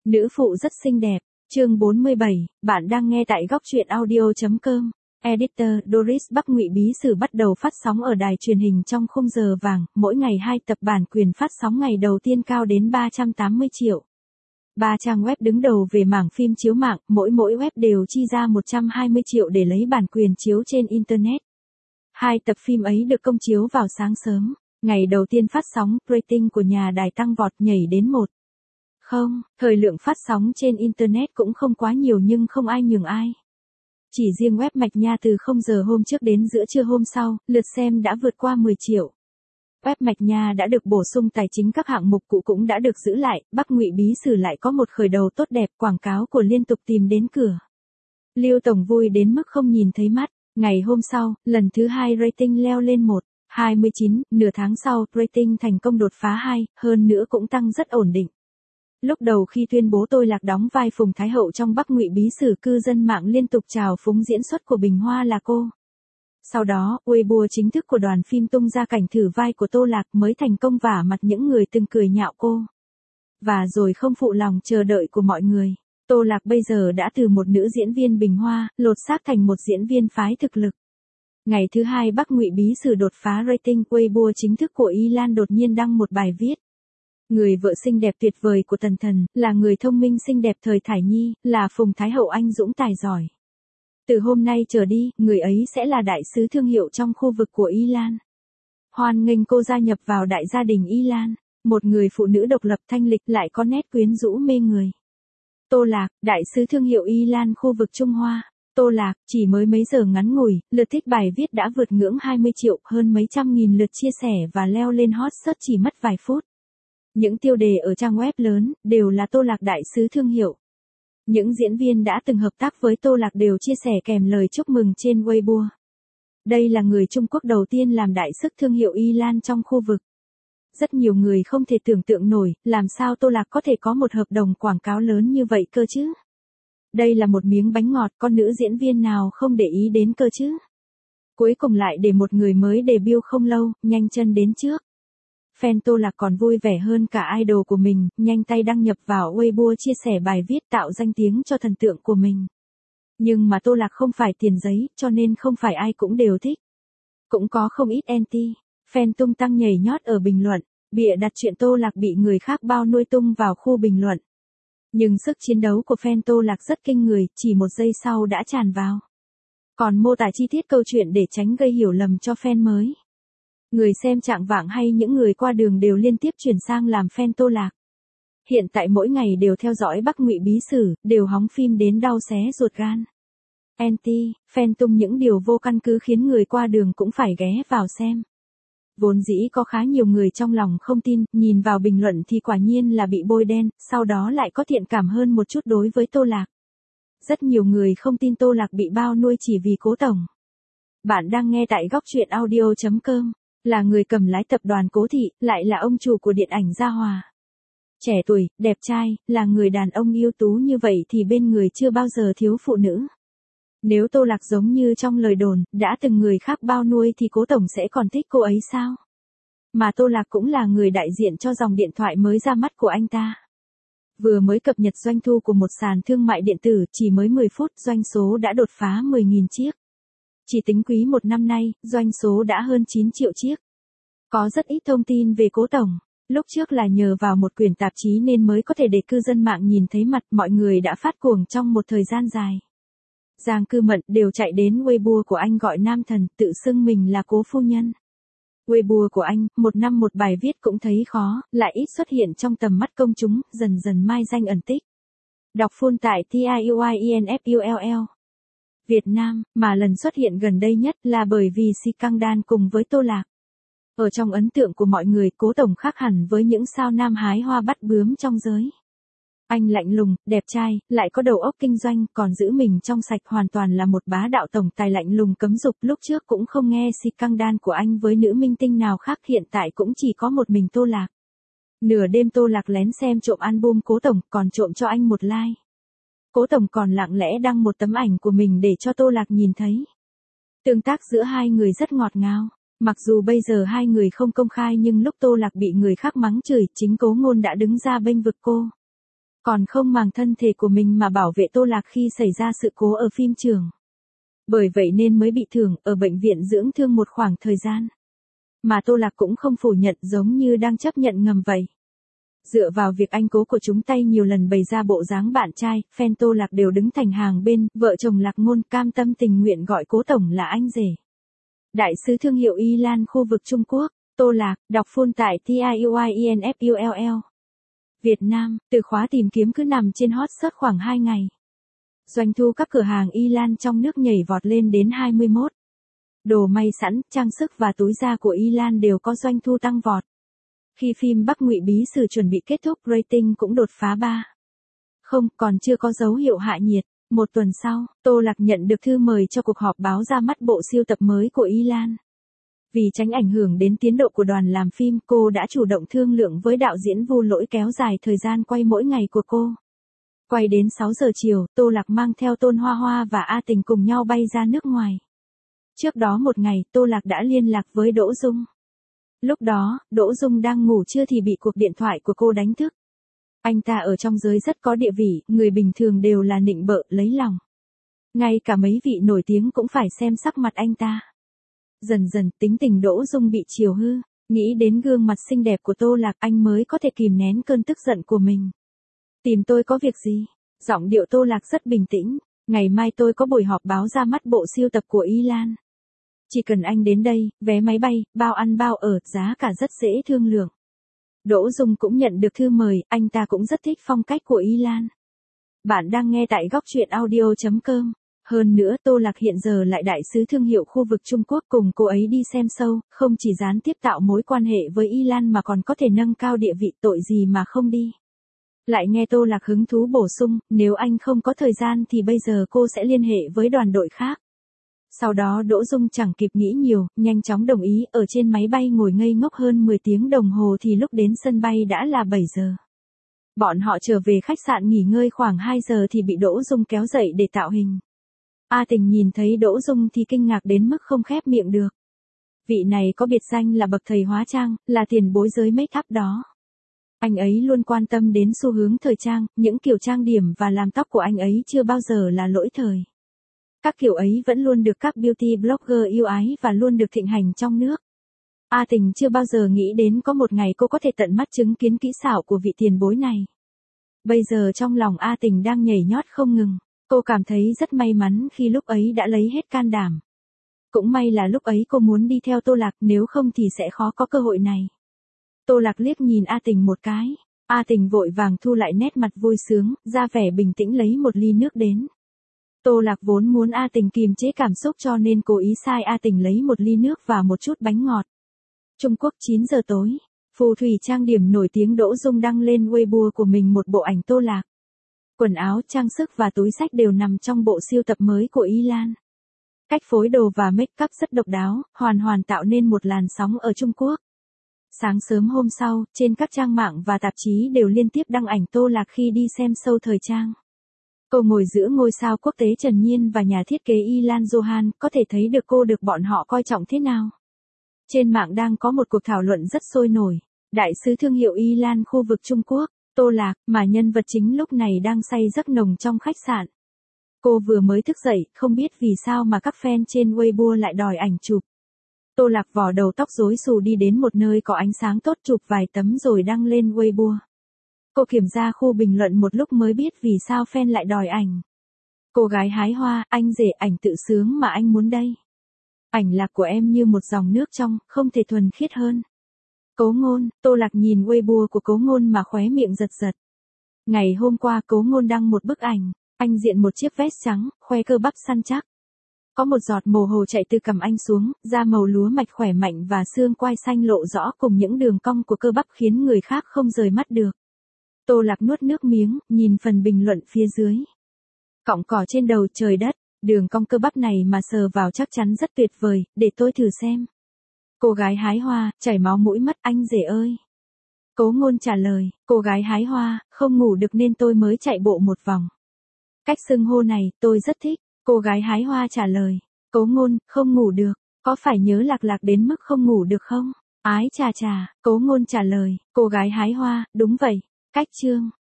Nữ phụ rất xinh đẹp. Chương 47, bạn đang nghe tại góc truyện audio.com. Editor Doris Bắc Ngụy Bí Sử bắt đầu phát sóng ở đài truyền hình trong khung giờ vàng, mỗi ngày 2 tập, bản quyền phát sóng ngày đầu tiên cao đến 380 triệu. 3 trang web đứng đầu về mảng phim chiếu mạng, mỗi web đều chi ra 120 triệu để lấy bản quyền chiếu trên Internet. 2 tập phim ấy được công chiếu vào sáng sớm. Ngày đầu tiên phát sóng, rating của nhà đài tăng vọt nhảy đến 1. Thời lượng phát sóng trên Internet cũng không quá nhiều nhưng không ai nhường ai. Chỉ riêng web Mạch Nha từ 0 giờ hôm trước đến giữa trưa hôm sau, lượt xem đã vượt qua 10 triệu. Web Mạch Nha đã được bổ sung tài chính, các hạng mục cũ cũng đã được giữ lại, Bắc Ngụy Bí Sử lại có một khởi đầu tốt đẹp, quảng cáo của liên tục tìm đến cửa. Lưu Tổng vui đến mức không nhìn thấy mắt. Ngày hôm sau, lần thứ 2 rating leo lên 1,29, nửa tháng sau, rating thành công đột phá 2, hơn nữa cũng tăng rất ổn định. Lúc đầu khi tuyên bố Tôi Lạc đóng vai Phùng Thái Hậu trong Bắc Ngụy Bí Sử, cư dân mạng liên tục trào phúng diễn xuất của Bình Hoa là cô. Sau đó, Weibo chính thức của đoàn phim tung ra cảnh thử vai của Tô Lạc mới thành công vả mặt những người từng cười nhạo cô. Và rồi không phụ lòng chờ đợi của mọi người, Tô Lạc bây giờ đã từ một nữ diễn viên Bình Hoa, lột xác thành một diễn viên phái thực lực. Ngày thứ 2 Bắc Ngụy Bí Sử đột phá rating, Weibo chính thức của Y Lan đột nhiên đăng một bài viết. Người vợ xinh đẹp tuyệt vời của Tần Thần, là người thông minh xinh đẹp thời thải nhi, là Phùng Thái Hậu anh dũng tài giỏi. Từ hôm nay trở đi, người ấy sẽ là đại sứ thương hiệu trong khu vực của Y Lan. Hoan nghênh cô gia nhập vào đại gia đình Y Lan, một người phụ nữ độc lập thanh lịch lại có nét quyến rũ mê người. Tô Lạc, đại sứ thương hiệu Y Lan khu vực Trung Hoa. Tô Lạc, chỉ mới mấy giờ ngắn ngủi, lượt thích bài viết đã vượt ngưỡng 20 triệu, hơn mấy trăm nghìn lượt chia sẻ và leo lên hot search chỉ mất vài phút. Những tiêu đề ở trang web lớn, đều là Tô Lạc đại sứ thương hiệu. Những diễn viên đã từng hợp tác với Tô Lạc đều chia sẻ kèm lời chúc mừng trên Weibo. Đây là người Trung Quốc đầu tiên làm đại sứ thương hiệu Y Lan trong khu vực. Rất nhiều người không thể tưởng tượng nổi, làm sao Tô Lạc có thể có một hợp đồng quảng cáo lớn như vậy cơ chứ? Đây là một miếng bánh ngọt, con nữ diễn viên nào không để ý đến cơ chứ? Cuối cùng lại để một người mới debut không lâu, nhanh chân đến trước. Fan Tô Lạc còn vui vẻ hơn cả idol của mình, nhanh tay đăng nhập vào Weibo chia sẻ bài viết tạo danh tiếng cho thần tượng của mình. Nhưng mà Tô Lạc không phải tiền giấy, cho nên không phải ai cũng đều thích. Cũng có không ít anti, fan tung tăng nhảy nhót ở bình luận, bịa đặt chuyện Tô Lạc bị người khác bao nuôi tung vào khu bình luận. Nhưng sức chiến đấu của fan Tô Lạc rất kinh người, chỉ một giây sau đã tràn vào. Còn mô tả chi tiết câu chuyện để tránh gây hiểu lầm cho fan mới. Người xem trạng vạng hay những người qua đường đều liên tiếp chuyển sang làm fan Tô Lạc. Hiện tại mỗi ngày đều theo dõi Bắc Ngụy Bí Sử, đều hóng phim đến đau xé ruột gan. Anti, fan tung những điều vô căn cứ khiến người qua đường cũng phải ghé vào xem. Vốn dĩ có khá nhiều người trong lòng không tin, nhìn vào bình luận thì quả nhiên là bị bôi đen, sau đó lại có thiện cảm hơn một chút đối với Tô Lạc. Rất nhiều người không tin Tô Lạc bị bao nuôi chỉ vì Cố Tổng. Bạn đang nghe tại góc truyện audio.com. Là người cầm lái tập đoàn Cố Thị, lại là ông chủ của điện ảnh Gia Hòa. Trẻ tuổi, đẹp trai, là người đàn ông ưu tú như vậy thì bên người chưa bao giờ thiếu phụ nữ. Nếu Tô Lạc giống như trong lời đồn, đã từng người khác bao nuôi thì Cố Tổng sẽ còn thích cô ấy sao? Mà Tô Lạc cũng là người đại diện cho dòng điện thoại mới ra mắt của anh ta. Vừa mới cập nhật doanh thu của một sàn thương mại điện tử, chỉ mới 10 phút doanh số đã đột phá 10.000 chiếc. Chỉ tính quý một năm nay, doanh số đã hơn 9 triệu chiếc. Có rất ít thông tin về Cố Tổng. Lúc trước là nhờ vào một quyển tạp chí nên mới có thể để cư dân mạng nhìn thấy mặt, mọi người đã phát cuồng trong một thời gian dài. Giang Cư Mận đều chạy đến Weibo của anh gọi nam thần, tự xưng mình là Cố phu nhân. Weibo của anh, một năm một bài viết cũng thấy khó, lại ít xuất hiện trong tầm mắt công chúng, dần dần mai danh ẩn tích. Đọc full tại TIUINFULL. Việt Nam, mà lần xuất hiện gần đây nhất là bởi vì scandal cùng với Tô Lạc. Ở trong ấn tượng của mọi người, Cố Tổng khác hẳn với những sao nam hái hoa bắt bướm trong giới. Anh lạnh lùng, đẹp trai, lại có đầu óc kinh doanh, còn giữ mình trong sạch, hoàn toàn là một bá đạo tổng tài lạnh lùng cấm dục. Lúc trước cũng không nghe scandal của anh với nữ minh tinh nào khác, hiện tại cũng chỉ có một mình Tô Lạc. Nửa đêm Tô Lạc lén xem trộm album Cố Tổng, còn trộm cho anh một like. Cố Tổng còn lặng lẽ đăng một tấm ảnh của mình để cho Tô Lạc nhìn thấy. Tương tác giữa hai người rất ngọt ngào. Mặc dù bây giờ hai người không công khai nhưng lúc Tô Lạc bị người khác mắng chửi, chính Cố Ngôn đã đứng ra bênh vực cô. còn không màng thân thể của mình mà bảo vệ Tô Lạc khi xảy ra sự cố ở phim trường. Bởi vậy nên mới bị thương ở bệnh viện dưỡng thương một khoảng thời gian. Mà Tô Lạc cũng không phủ nhận, giống như đang chấp nhận ngầm vậy. Dựa vào việc anh cố của chúng tay nhiều lần bày ra bộ dáng bạn trai, fan Tô Lạc đều đứng thành hàng bên, vợ chồng Lạc Ngôn cam tâm tình nguyện gọi Cố tổng là anh rể. Đại sứ thương hiệu Y Lan khu vực Trung Quốc, Tô Lạc, đọc full tại TIUINFULL. Việt Nam, từ khóa tìm kiếm cứ nằm trên hot search khoảng 2 ngày. Doanh thu các cửa hàng Y Lan trong nước nhảy vọt lên đến 21. Đồ may sẵn, trang sức và túi da của Y Lan đều có doanh thu tăng vọt. Khi phim Bắc Ngụy Bí Sử chuẩn bị kết thúc, rating cũng đột phá 3. Không, còn chưa có dấu hiệu hạ nhiệt. Một tuần sau, Tô Lạc nhận được thư mời cho cuộc họp báo ra mắt bộ siêu tập mới của Y Lan. Vì tránh ảnh hưởng đến tiến độ của đoàn làm phim, cô đã chủ động thương lượng với đạo diễn Vu Lỗi kéo dài thời gian quay mỗi ngày của cô. Quay đến 6 giờ chiều, Tô Lạc mang theo Tôn Hoa Hoa và A Tình cùng nhau bay ra nước ngoài. Trước đó một ngày, Tô Lạc đã liên lạc với Đỗ Dung. Lúc đó, Đỗ Dung đang ngủ trưa thì bị cuộc điện thoại của cô đánh thức. Anh ta ở trong giới rất có địa vị, người bình thường đều là nịnh bợ, lấy lòng. Ngay cả mấy vị nổi tiếng cũng phải xem sắc mặt anh ta. Dần dần, tính tình Đỗ Dung bị chiều hư, nghĩ đến gương mặt xinh đẹp của Tô Lạc, anh mới có thể kìm nén cơn tức giận của mình. Tìm tôi có việc gì? Giọng điệu Tô Lạc rất bình tĩnh. Ngày mai tôi có buổi họp báo ra mắt bộ siêu tập của Y Lan. Chỉ cần anh đến đây, vé máy bay, bao ăn bao ở, giá cả rất dễ thương lượng. Đỗ Dung cũng nhận được thư mời, anh ta cũng rất thích phong cách của Y Lan. Bạn đang nghe tại góc truyện audio.com. Hơn nữa, Tô Lạc hiện giờ lại đại sứ thương hiệu khu vực Trung Quốc, cùng cô ấy đi xem show, không chỉ gián tiếp tạo mối quan hệ với Y Lan mà còn có thể nâng cao địa vị, tội gì mà không đi. Lại nghe Tô Lạc hứng thú bổ sung, nếu anh không có thời gian thì bây giờ cô sẽ liên hệ với đoàn đội khác. Sau đó Đỗ Dung chẳng kịp nghĩ nhiều, nhanh chóng đồng ý, ở trên máy bay ngồi ngây ngốc hơn 10 tiếng đồng hồ thì lúc đến sân bay đã là 7 giờ. Bọn họ trở về khách sạn nghỉ ngơi khoảng 2 giờ thì bị Đỗ Dung kéo dậy để tạo hình. A Tình nhìn thấy Đỗ Dung thì kinh ngạc đến mức không khép miệng được. Vị này có biệt danh là bậc thầy hóa trang, là tiền bối giới make up đó. Anh ấy luôn quan tâm đến xu hướng thời trang, những kiểu trang điểm và làm tóc của anh ấy chưa bao giờ là lỗi thời. Các kiểu ấy vẫn luôn được các beauty blogger yêu ái và luôn được thịnh hành trong nước. A Tình chưa bao giờ nghĩ đến có một ngày cô có thể tận mắt chứng kiến kỹ xảo của vị tiền bối này. Bây giờ trong lòng A Tình đang nhảy nhót không ngừng. Cô cảm thấy rất may mắn khi lúc ấy đã lấy hết can đảm. Cũng may là lúc ấy cô muốn đi theo Tô Lạc, nếu không thì sẽ khó có cơ hội này. Tô Lạc liếc nhìn A Tình một cái. A Tình vội vàng thu lại nét mặt vui sướng, ra vẻ bình tĩnh lấy một ly nước đến. Tô Lạc vốn muốn A Tình kìm chế cảm xúc cho nên cố ý sai A Tình lấy một ly nước và một chút bánh ngọt. Trung Quốc 9 giờ tối, phù thủy trang điểm nổi tiếng Đỗ Dung đăng lên Weibo của mình một bộ ảnh Tô Lạc. Quần áo, trang sức và túi xách đều nằm trong bộ siêu tập mới của Y Lan. Cách phối đồ và make up rất độc đáo, hoàn tạo nên một làn sóng ở Trung Quốc. Sáng sớm hôm sau, trên các trang mạng và tạp chí đều liên tiếp đăng ảnh Tô Lạc khi đi xem show thời trang. Cô ngồi giữa ngôi sao quốc tế Trần Nhiên và nhà thiết kế Y Lan Johan, có thể thấy được cô được bọn họ coi trọng thế nào. Trên mạng đang có một cuộc thảo luận rất sôi nổi. Đại sứ thương hiệu Y Lan khu vực Trung Quốc, Tô Lạc, mà nhân vật chính lúc này đang say giấc nồng trong khách sạn. Cô vừa mới thức dậy, không biết vì sao mà các fan trên Weibo lại đòi ảnh chụp. Tô Lạc vò đầu tóc rối xù đi đến một nơi có ánh sáng tốt chụp vài tấm rồi đăng lên Weibo. Cô kiểm tra khu bình luận một lúc mới biết vì sao fan lại đòi ảnh. Cô gái hái hoa, anh rể ảnh tự sướng mà anh muốn đây. Ảnh lạc của em như một dòng nước trong, không thể thuần khiết hơn. Cố Ngôn, Tô Lạc nhìn Weibo của Cố Ngôn mà khóe miệng giật giật. Ngày hôm qua Cố Ngôn đăng một bức ảnh, anh diện một chiếc vest trắng, khoe cơ bắp săn chắc. Có một giọt mồ hôi chảy từ cằm anh xuống, da màu lúa mạch khỏe mạnh và xương quai xanh lộ rõ cùng những đường cong của cơ bắp khiến người khác không rời mắt được. Tô Lạc nuốt nước miếng, nhìn phần bình luận phía dưới. Cọng cỏ trên đầu trời đất, đường cong cơ bắp này mà sờ vào chắc chắn rất tuyệt vời, để tôi thử xem. Cô gái hái hoa, chảy máu mũi mất anh rể ơi. Cố Ngôn trả lời, cô gái hái hoa, không ngủ được nên tôi mới chạy bộ một vòng. Cách xưng hô này, tôi rất thích. Cô gái hái hoa trả lời, Cố Ngôn, không ngủ được, có phải nhớ Lạc Lạc đến mức không ngủ được không? Ái chà chà, Cố Ngôn trả lời, cô gái hái hoa, đúng vậy. Cách chương